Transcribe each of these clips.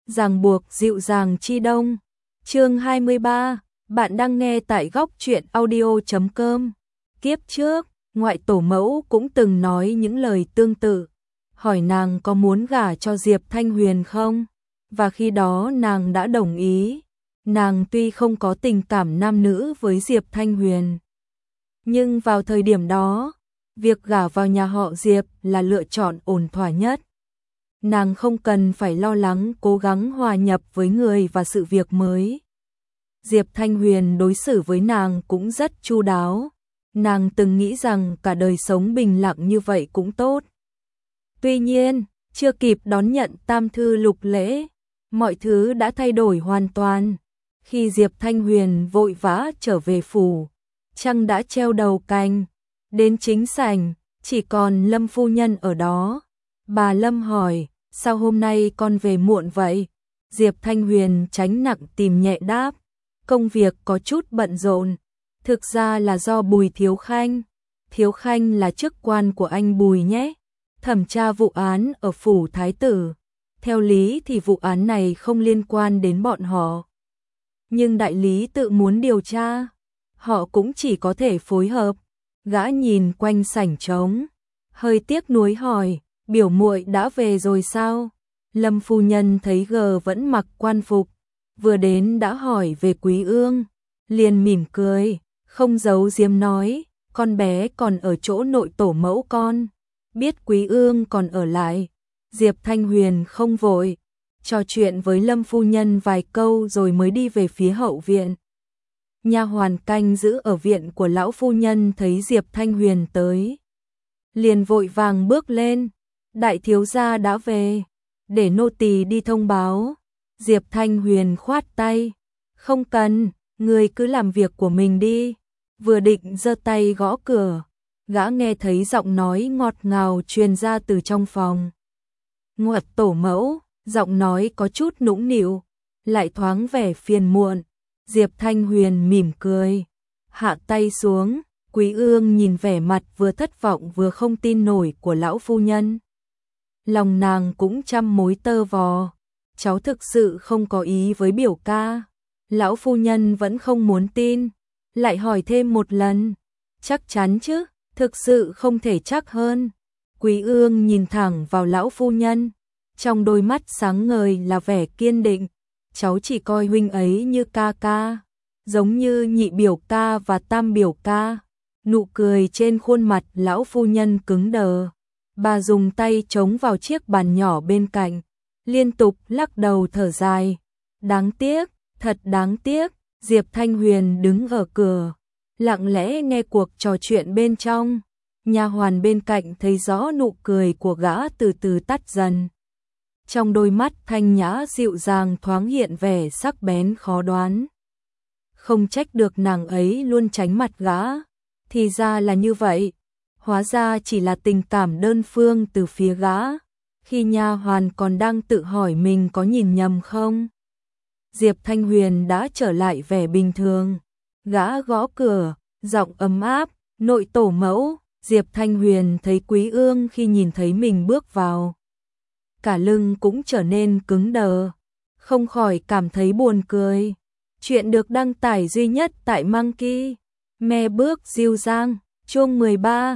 ràng buộc dịu dàng chi đông. Chương 23, bạn đang nghe tại góc truyện audio.com. Kiếp trước, ngoại tổ mẫu cũng từng nói những lời tương tự, hỏi nàng có muốn gả cho Diệp Thanh Huyền không? Và khi đó nàng đã đồng ý. Nàng tuy không có tình cảm nam nữ với Diệp Thanh Huyền, nhưng vào thời điểm đó, việc gả vào nhà họ Diệp là lựa chọn ổn thỏa nhất. Nàng không cần phải lo lắng cố gắng hòa nhập với người và sự việc mới. Diệp Thanh Huyền đối xử với nàng cũng rất chu đáo. Nàng từng nghĩ rằng cả đời sống bình lặng như vậy cũng tốt. Tuy nhiên, chưa kịp đón nhận tam thư lục lễ, mọi thứ đã thay đổi hoàn toàn. Khi Diệp Thanh Huyền vội vã trở về phủ, trăng đã treo đầu cành, đến chính sảnh, chỉ còn Lâm phu nhân ở đó. Bà Lâm hỏi, sao hôm nay con về muộn vậy? Diệp Thanh Huyền tránh nặng tìm nhẹ đáp, công việc có chút bận rộn, thực ra là do Bùi Thiếu Khanh. Thiếu Khanh là chức quan của anh Bùi nhé, thẩm tra vụ án ở phủ thái tử. Theo lý thì vụ án này không liên quan đến bọn họ, nhưng đại lý tự muốn điều tra, họ cũng chỉ có thể phối hợp. Gã nhìn quanh sảnh trống, hơi tiếc nuối hỏi, biểu muội đã về rồi sao? Lâm phu nhân thấy G vẫn mặc quan phục, vừa đến đã hỏi về Quý Ương, liền mỉm cười, không giấu giếm nói, con bé còn ở chỗ nội tổ mẫu con. Biết Quý Ương còn ở lại, Diệp Thanh Huyền không vội, trò chuyện với Lâm phu nhân vài câu rồi mới đi về phía hậu viện. Nha hoàn canh giữ ở viện của lão phu nhân thấy Diệp Thanh Huyền tới, liền vội vàng bước lên, đại thiếu gia đã về, để nô tỳ đi thông báo. Diệp Thanh Huyền khoát tay, không cần, người cứ làm việc của mình đi. Vừa định giơ tay gõ cửa, gã nghe thấy giọng nói ngọt ngào truyền ra từ trong phòng. Ngoại tổ mẫu, giọng nói có chút nũng nịu, lại thoáng vẻ phiền muộn. Diệp Thanh Huyền mỉm cười, hạ tay xuống. Quý Ương nhìn vẻ mặt vừa thất vọng vừa không tin nổi của lão phu nhân. Lòng nàng cũng trăm mối tơ vò, cháu thực sự không có ý với biểu ca. Lão phu nhân vẫn không muốn tin, lại hỏi thêm một lần, chắc chắn chứ? Thực sự không thể chắc hơn. Quý Ương nhìn thẳng vào lão phu nhân, trong đôi mắt sáng ngời là vẻ kiên định. Cháu chỉ coi huynh ấy như ca ca, giống như nhị biểu ca và tam biểu ca. Nụ cười trên khuôn mặt lão phu nhân cứng đờ. Bà dùng tay chống vào chiếc bàn nhỏ bên cạnh, liên tục lắc đầu thở dài. Đáng tiếc, thật đáng tiếc. Diệp Thanh Huyền đứng ở cửa, lặng lẽ nghe cuộc trò chuyện bên trong. Nha hoàn bên cạnh thấy rõ nụ cười của gã từ từ tắt dần. Trong đôi mắt thanh nhã dịu dàng thoáng hiện vẻ sắc bén khó đoán. Không trách được nàng ấy luôn tránh mặt gã, thì ra là như vậy. Hóa ra chỉ là tình cảm đơn phương từ phía gã. Khi nha hoàn còn đang tự hỏi mình có nhìn nhầm không, Diệp Thanh Huyền đã trở lại vẻ bình thường. Gã gõ cửa, giọng ấm áp, nội tổ mẫu. Diệp Thanh Huyền thấy Quý Ương khi nhìn thấy mình bước vào, cả lưng cũng trở nên cứng đờ, không khỏi cảm thấy buồn cười. Chuyện được đăng tải duy nhất tại Monkey Me bước Diêu Giang, chương 13,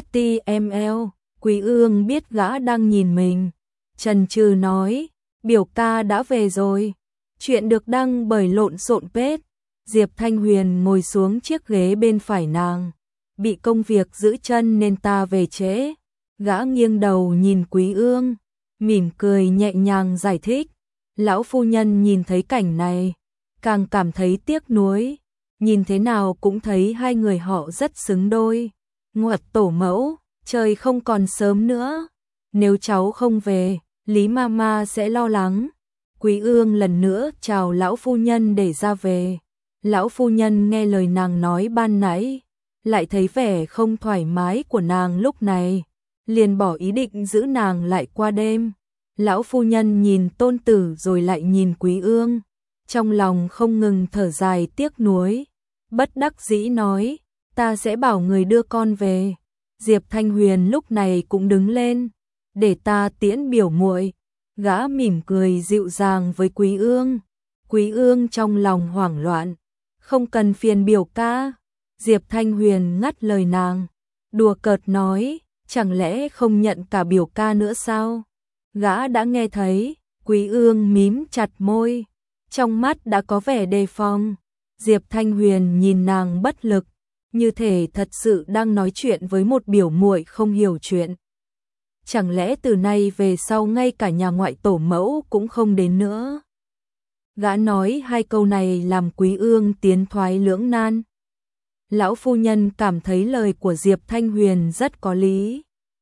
HTML. Quý Ương biết gã đang nhìn mình, chần chừ nói, biểu ca đã về rồi. Chuyện được đăng bởi lộn xộn page. Diệp Thanh Huyền ngồi xuống chiếc ghế bên phải nàng, bị công việc giữ chân nên ta về trễ. Gã nghiêng đầu nhìn Quý Ương, mỉm cười nhẹ nhàng giải thích. Lão phu nhân nhìn thấy cảnh này, càng cảm thấy tiếc nuối. Nhìn thế nào cũng thấy hai người họ rất xứng đôi. Ngoại tổ mẫu, trời không còn sớm nữa, nếu cháu không về, Lý Mama sẽ lo lắng. Quý Ương lần nữa chào lão phu nhân để ra về. Lão phu nhân nghe lời nàng nói ban nãy, lại thấy vẻ không thoải mái của nàng lúc này, liền bỏ ý định giữ nàng lại qua đêm. Lão phu nhân nhìn tôn tử rồi lại nhìn Quý Ương, trong lòng không ngừng thở dài tiếc nuối, bất đắc dĩ nói, ta sẽ bảo người đưa con về. Diệp Thanh Huyền lúc này cũng đứng lên, để ta tiễn biểu muội. Gã mỉm cười dịu dàng với Quý Ương. Quý Ương trong lòng hoảng loạn. Không cần phiền biểu ca. Diệp Thanh Huyền ngắt lời nàng. Đùa cợt nói, chẳng lẽ không nhận cả biểu ca nữa sao? Gã đã nghe thấy. Quý Ương mím chặt môi. Trong mắt đã có vẻ đề phòng. Diệp Thanh Huyền nhìn nàng bất lực. Như thể thật sự đang nói chuyện với một biểu muội không hiểu chuyện. Chẳng lẽ từ nay về sau ngay cả nhà ngoại tổ mẫu cũng không đến nữa? Gã nói hai câu này làm Quý Ương tiến thoái lưỡng nan. Lão phu nhân cảm thấy lời của Diệp Thanh Huyền rất có lý.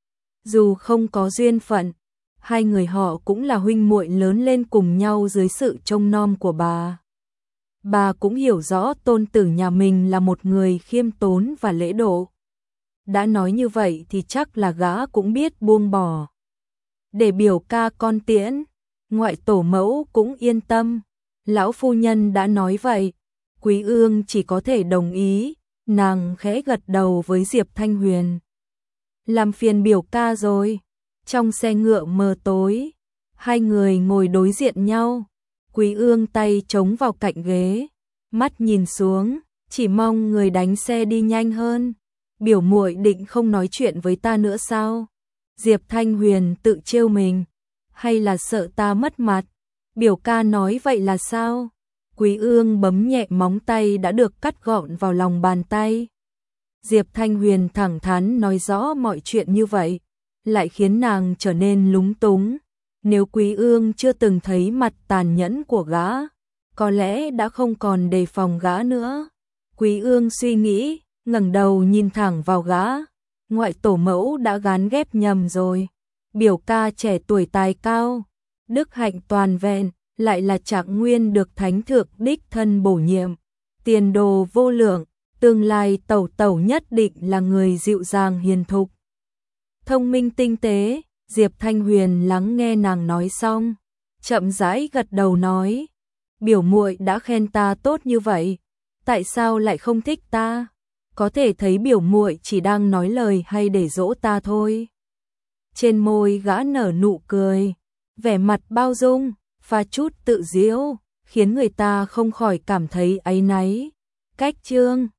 Dù không có duyên phận, hai người họ cũng là huynh muội lớn lên cùng nhau dưới sự trông nom của bà. Bà cũng hiểu rõ tôn tử nhà mình là một người khiêm tốn và lễ độ. Đã nói như vậy thì chắc là gã cũng biết buông bỏ. Để biểu ca con tiễn, ngoại tổ mẫu cũng yên tâm. Lão phu nhân đã nói vậy. Quý Ương chỉ có thể đồng ý. Nàng khẽ gật đầu với Diệp Thanh Huyền. Làm phiền biểu ca rồi. Trong xe ngựa mờ tối, hai người ngồi đối diện nhau. Quý Ương tay chống vào cạnh ghế, mắt nhìn xuống, chỉ mong người đánh xe đi nhanh hơn. Biểu muội định không nói chuyện với ta nữa sao? Diệp Thanh Huyền tự trêu mình. Hay là sợ ta mất mặt? Biểu ca nói vậy là sao? Quý Ương bấm nhẹ móng tay đã được cắt gọn vào lòng bàn tay. Diệp Thanh Huyền thẳng thắn nói rõ mọi chuyện như vậy, lại khiến nàng trở nên lúng túng. Nếu Quý Ương chưa từng thấy mặt tàn nhẫn của gã, có lẽ đã không còn đề phòng gã nữa. Quý Ương suy nghĩ, ngẩng đầu nhìn thẳng vào gã. Ngoại tổ mẫu đã gán ghép nhầm rồi. Biểu ca trẻ tuổi tài cao, đức hạnh toàn vẹn, lại là Trạng Nguyên được thánh thượng đích thân bổ nhiệm, tiền đồ vô lượng, tương lai tẩu tẩu nhất định là người dịu dàng hiền thục, thông minh tinh tế. Diệp Thanh Huyền lắng nghe nàng nói xong, chậm rãi gật đầu nói: biểu muội đã khen ta tốt như vậy, tại sao lại không thích ta? Có thể thấy biểu muội chỉ đang nói lời hay để dỗ ta thôi. Trên môi gã nở nụ cười, vẻ mặt bao dung, pha chút tự giễu, khiến người ta không khỏi cảm thấy áy náy. Cách chương